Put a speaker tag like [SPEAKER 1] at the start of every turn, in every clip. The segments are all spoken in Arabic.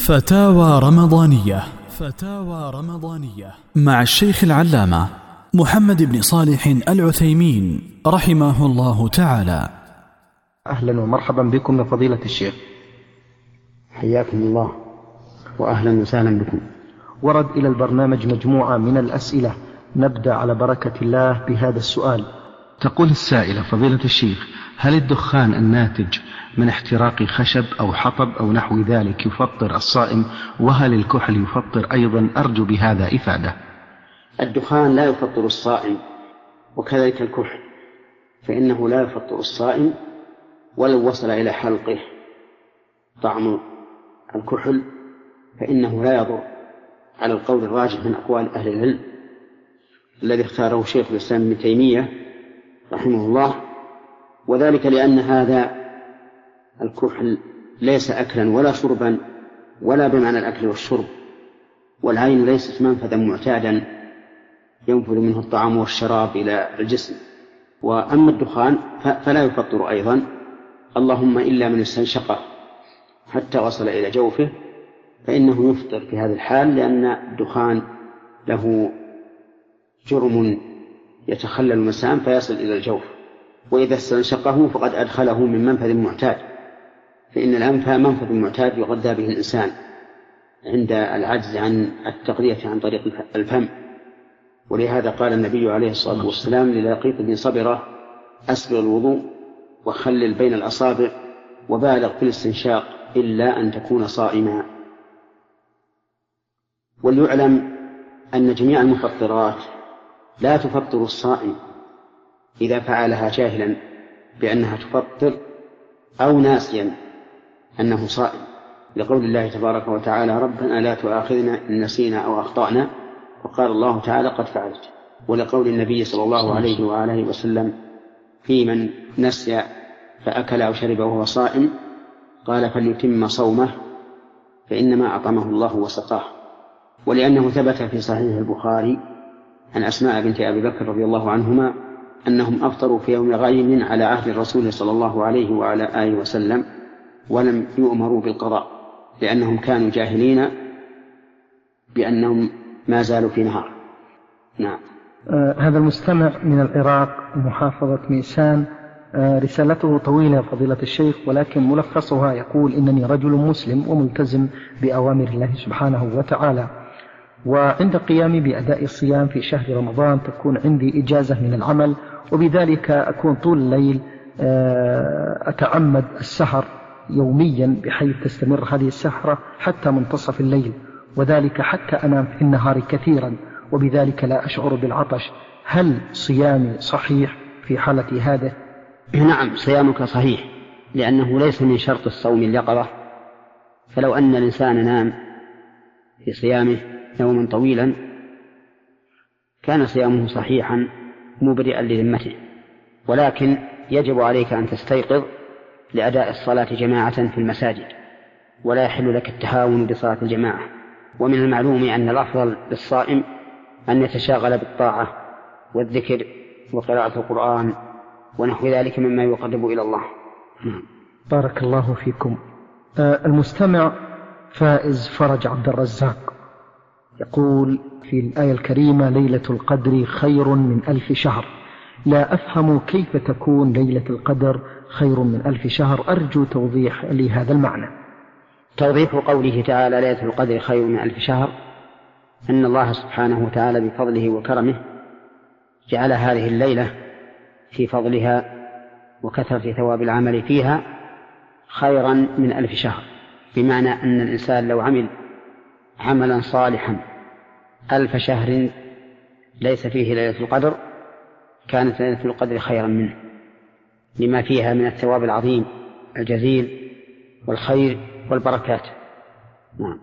[SPEAKER 1] فتاوى رمضانية. فتاوى رمضانية مع الشيخ العلامة محمد بن صالح العثيمين رحمه الله تعالى.
[SPEAKER 2] أهلا ومرحبا بكم يا فضيلة الشيخ.
[SPEAKER 3] حياكم الله وأهلا وسهلا بكم.
[SPEAKER 2] ورد إلى البرنامج مجموعة من الأسئلة، نبدأ على بركة الله بهذا السؤال. تقول السائلة: فضيلة الشيخ، هل الدخان الناتج من احتراق خشب أو حطب أو نحو ذلك يفطر الصائم؟ وهل الكحل يفطر أيضا؟ أرجو بهذا إفادة.
[SPEAKER 3] الدخان لا يفطر الصائم، وكذلك الكحل، فإنه لا يفطر الصائم ولو وصل إلى حلقه طعم الكحل، فإنه لا يضر، على القول الراجح من أقوال أهل العلم الذي اختاره شيخ الإسلام ابن تيمية رحمه الله، وذلك لأن هذا الكحل ليس أكلا ولا شربا ولا بمعنى الأكل والشرب، والعين ليست منفذا معتادا ينفذ منه الطعام والشراب إلى الجسم. وأما الدخان فلا يفطر أيضا، اللهم إلا من استنشقه حتى وصل إلى جوفه فإنه يفطر في هذا الحال، لأن الدخان له جرم يتخلل المسام فيصل إلى الجوف، وإذا استنشقه فقد أدخله من منفذ معتاد، فإن الأنف منفذ معتاد يغذى به الإنسان عند العجز عن التغذية عن طريق الفم. ولهذا قال النبي عليه الصلاة والسلام للقيط بن صبرة: أسبغ الوضوء وخلل بين الأصابع وبالغ في الاستنشاق إلا أن تكون صائما. وليعلم أن جميع المفطرات لا تفطر الصائم إذا فعلها جاهلا بأنها تفطر أو ناسيا أنه صائم، لقول الله تبارك وتعالى: ربنا لا تؤاخذنا إن نسينا أو أخطأنا، وقال الله تعالى: قد فعلت. ولقول النبي صلى الله عليه وآله وسلم في من نسي فأكل أو شرب وهو صائم قال: فليتم صومه فإنما أطعمه الله وسقاه. ولأنه ثبت في صحيح البخاري عن أسماء بنت أبي بكر رضي الله عنهما أنهم أفطروا في يوم غيم على عهد الرسول صلى الله عليه وعلى آله وسلم ولم يؤمروا بالقضاء، لأنهم كانوا جاهلين بأنهم ما زالوا في نهار. نعم.
[SPEAKER 2] هذا المستمع من العراق محافظة ميسان، رسالته طويلة فضيلة الشيخ، ولكن ملخصها يقول: إنني رجل مسلم وملتزم بأوامر الله سبحانه وتعالى، وعند قيامي بأداء الصيام في شهر رمضان تكون عندي إجازة من العمل، وبذلك أكون طول الليل أتعمد السهر يوميا بحيث تستمر هذه السهرة حتى منتصف الليل، وذلك حتى أنام في النهار كثيرا، وبذلك لا أشعر بالعطش. هل صيامي صحيح في حالة هذا؟
[SPEAKER 3] نعم، صيامك صحيح، لأنه ليس من شرط الصوم اليقظة، فلو أن الإنسان نام في صيامه نوما طويلا كان صيامه صحيحا مبرئا لذمته، ولكن يجب عليك أن تستيقظ لأداء الصلاة جماعة في المساجد، ولا يحل لك التهاون بصلاة الجماعة. ومن المعلوم أن الأفضل للصائم أن يتشاغل بالطاعة والذكر وقراءة القرآن ونحو ذلك مما يقرب إلى الله.
[SPEAKER 2] بارك الله فيكم. المستمع فائز فرج عبد الرزاق يقول في الآية الكريمة: ليلة القدر خير من 1000 شهر. لا أفهم كيف تكون ليلة القدر خير من 1000 شهر، أرجو توضيح لهذا المعنى.
[SPEAKER 3] توضيح قوله تعالى: ليلة القدر خير من 1000 شهر، أن الله سبحانه وتعالى بفضله وكرمه جعل هذه الليلة في فضلها وكثرة ثواب العمل فيها خيرا من 1000 شهر، بمعنى أن الإنسان لو عمل عملا صالحا 1000 شهر ليس فيه ليلة القدر كانت ليلة القدر خيرا منه، لما فيها من الثواب العظيم الجزيل والخير والبركات. نعم.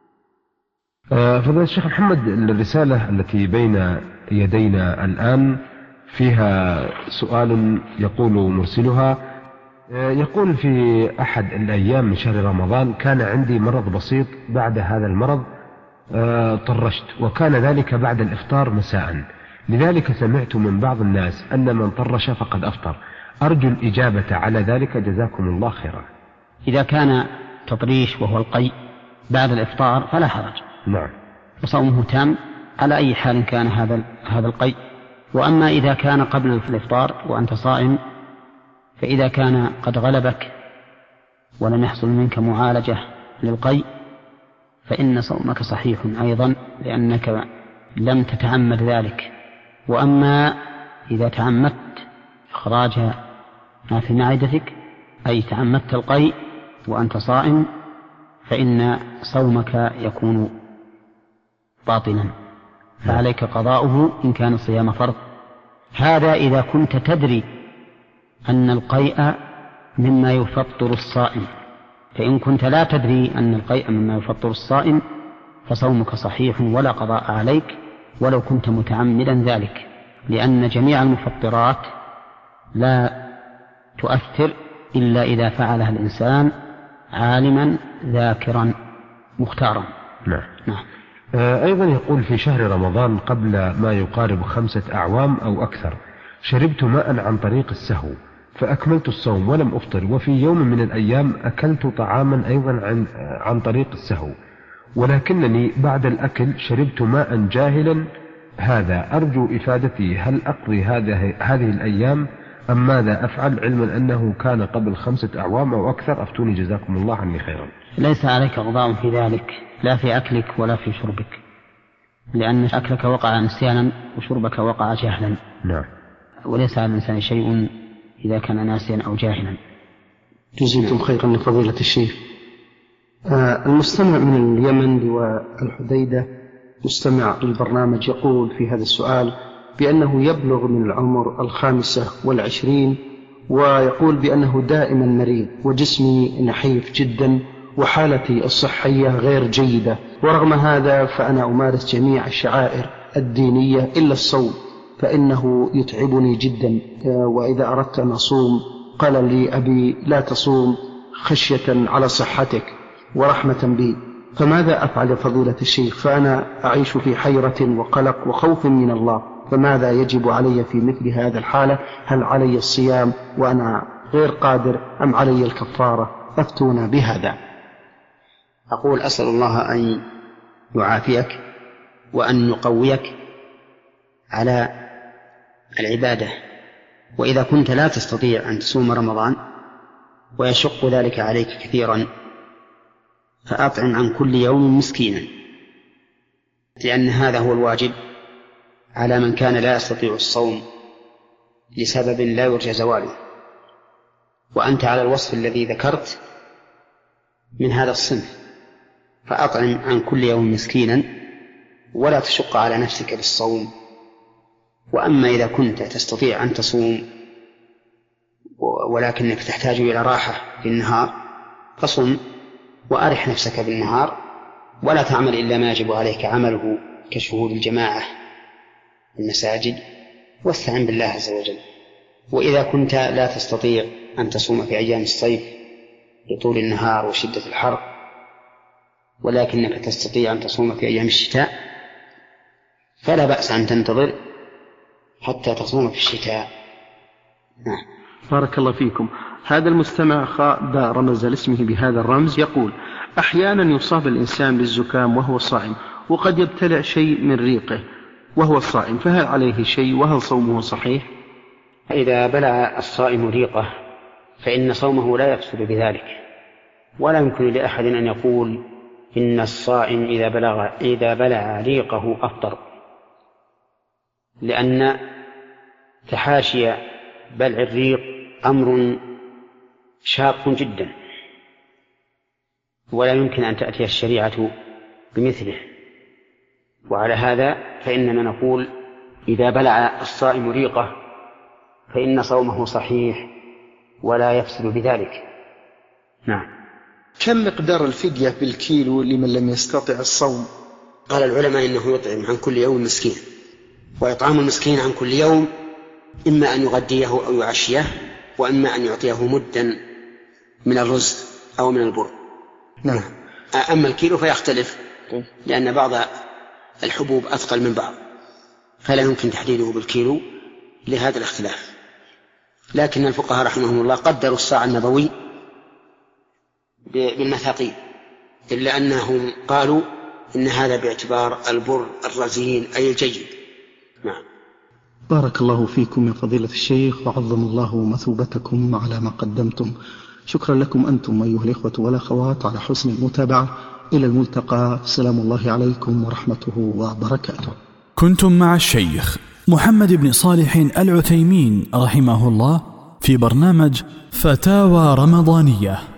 [SPEAKER 4] فضيلة الشيخ محمد، الرسالة التي بين يدينا الآن فيها سؤال يقول مرسلها: يقول في أحد الأيام من شهر رمضان كان عندي مرض بسيط، بعد هذا المرض طرشت، وكان ذلك بعد الإفطار مساء، لذلك سمعت من بعض الناس أن من طرش فقد أفطر، أرجو الإجابة على ذلك، جزاكم الله خيرا.
[SPEAKER 3] إذا كان تطريش وهو القيء
[SPEAKER 5] بعد الإفطار فلا حرج.
[SPEAKER 4] نعم.
[SPEAKER 5] وصومه تام على أي حال كان هذا القيء. وأما إذا كان قبل الإفطار وأنت صائم، فإذا كان قد غلبك ولم يحصل منك معالجة للقيء فإن صومك صحيح أيضا، لأنك لم تتعمد ذلك. وأما إذا تعمدت إخراج ما في معدتك، أي تعمدت القيء وأنت صائم، فإن صومك يكون باطلا، فعليك قضاؤه إن كان الصيام فرض. هذا إذا كنت تدري أن القيء مما يفطر الصائم. فإن كنت لا تدري أن القيء مما يفطر الصائم فصومك صحيح ولا قضاء عليك ولو كنت متعمدا ذلك، لأن جميع المفطرات لا تؤثر إلا إذا فعلها الإنسان عالما ذاكرا مختارا.
[SPEAKER 4] نعم. أيضا يقول: في شهر رمضان قبل ما يقارب 5 أعوام أو أكثر شربت ماء عن طريق السهو فأكملت الصوم ولم أفطر، وفي يوم من الأيام أكلت طعاما أيضا عن طريق السهو، ولكنني بعد الأكل شربت ماء جاهلا. هذا أرجو إفادتي، هل أقضي هذه الأيام أم ماذا أفعل، علما أنه كان قبل 5 أعوام أو أكثر؟ أفتوني جزاكم الله عني خيرا.
[SPEAKER 5] ليس عليك قضاء في ذلك، لا في أكلك ولا في شربك، لأن أكلك وقع نسيانا وشربك وقع جهلا.
[SPEAKER 4] نعم.
[SPEAKER 5] وليس على الإنسان شيء إذا كان ناسيا أو جاهلا.
[SPEAKER 2] جزيتم خيرا لفضيلة الشيخ. المستمع من اليمن لواء الحديدة مستمع للبرنامج يقول في هذا السؤال بأنه يبلغ من العمر 25، ويقول بأنه دائما مريض وجسمي نحيف جدا وحالتي الصحية غير جيدة، ورغم هذا فأنا أمارس جميع الشعائر الدينية إلا الصوم، فإنه يتعبني جدا، وإذا أردت أن أصوم قال لي أبي لا تصوم خشية على صحتك ورحمة بي، فماذا أفعل يا فضيلة الشيخ؟ فأنا أعيش في حيرة وقلق وخوف من الله، فماذا يجب علي في مثل هذا الحالة؟ هل علي الصيام وأنا غير قادر أم علي الكفارة؟ أفتونا بهذا.
[SPEAKER 3] أقول: أسأل الله أن يعافيك وأن يقويك على العبادة. وإذا كنت لا تستطيع أن تصوم رمضان ويشق ذلك عليك كثيرا فأطعم عن كل يوم مسكينا، لأن هذا هو الواجب على من كان لا يستطيع الصوم لسبب لا يرجى زواله، وأنت على الوصف الذي ذكرت من هذا الصنف، فأطعم عن كل يوم مسكينا ولا تشق على نفسك بالصوم. وأما إذا كنت تستطيع أن تصوم ولكنك تحتاج إلى راحة في النهار فصم وأرح نفسك بالنهار، ولا تعمل إلا ما يجب عليك عمله كشهود الجماعة في المساجد، واستعن بالله عز وجل. وإذا كنت لا تستطيع أن تصوم في أيام الصيف لطول النهار وشدة الحر، ولكنك تستطيع أن تصوم في أيام الشتاء، فلا بأس أن تنتظر حتى تصوم في الشتاء.
[SPEAKER 2] نعم. بارك الله فيكم. هذا المستمع خاء رمز لاسمه بهذا الرمز يقول: أحيانا يصاب الإنسان بالزكام وهو صائم، وقد يبتلع شيء من ريقه وهو صائم، فهل عليه شيء وهل صومه صحيح؟
[SPEAKER 3] إذا بلع الصائم ريقه فإن صومه لا يفسد بذلك، ولا يمكن لأحد أن يقول إن الصائم إذا بلع ريقه أفطر، لأن تحاشي بلع الريق أمر شاق جدا، ولا يمكن أن تأتي الشريعة بمثله. وعلى هذا فإننا نقول إذا بلع الصائم ريقه فإن صومه صحيح ولا يفسد بذلك. نعم.
[SPEAKER 2] كم مقدار الفدية بالكيلو لمن لم يستطع الصوم؟
[SPEAKER 3] قال العلماء إنه يطعم عن كل يوم مسكين، وإطعام المسكين عن كل يوم إما أن يغديه أو يعشيه، وإما أن يعطيه مدا من الرز أو من البر.
[SPEAKER 2] نعم.
[SPEAKER 3] أما الكيلو فيختلف، لأن بعض الحبوب أثقل من بعض، فلا يمكن تحديده بالكيلو لهذا الاختلاف. لكن الفقهاء رحمهم الله قدروا الصاع النبوي بالمثاقيل، إلا أنهم قالوا إن هذا باعتبار البر الرزين أي الجيد. نعم.
[SPEAKER 2] بارك الله فيكم يا فضيلة الشيخ، وعظم الله مثوبتكم على ما قدمتم. شكرا لكم أنتم أيها الإخوة والأخوات على حسن المتابعة. إلى الملتقى، سلام الله عليكم ورحمته وبركاته.
[SPEAKER 1] كنتم مع الشيخ محمد بن صالح العثيمين رحمه الله في برنامج فتاوى رمضانية.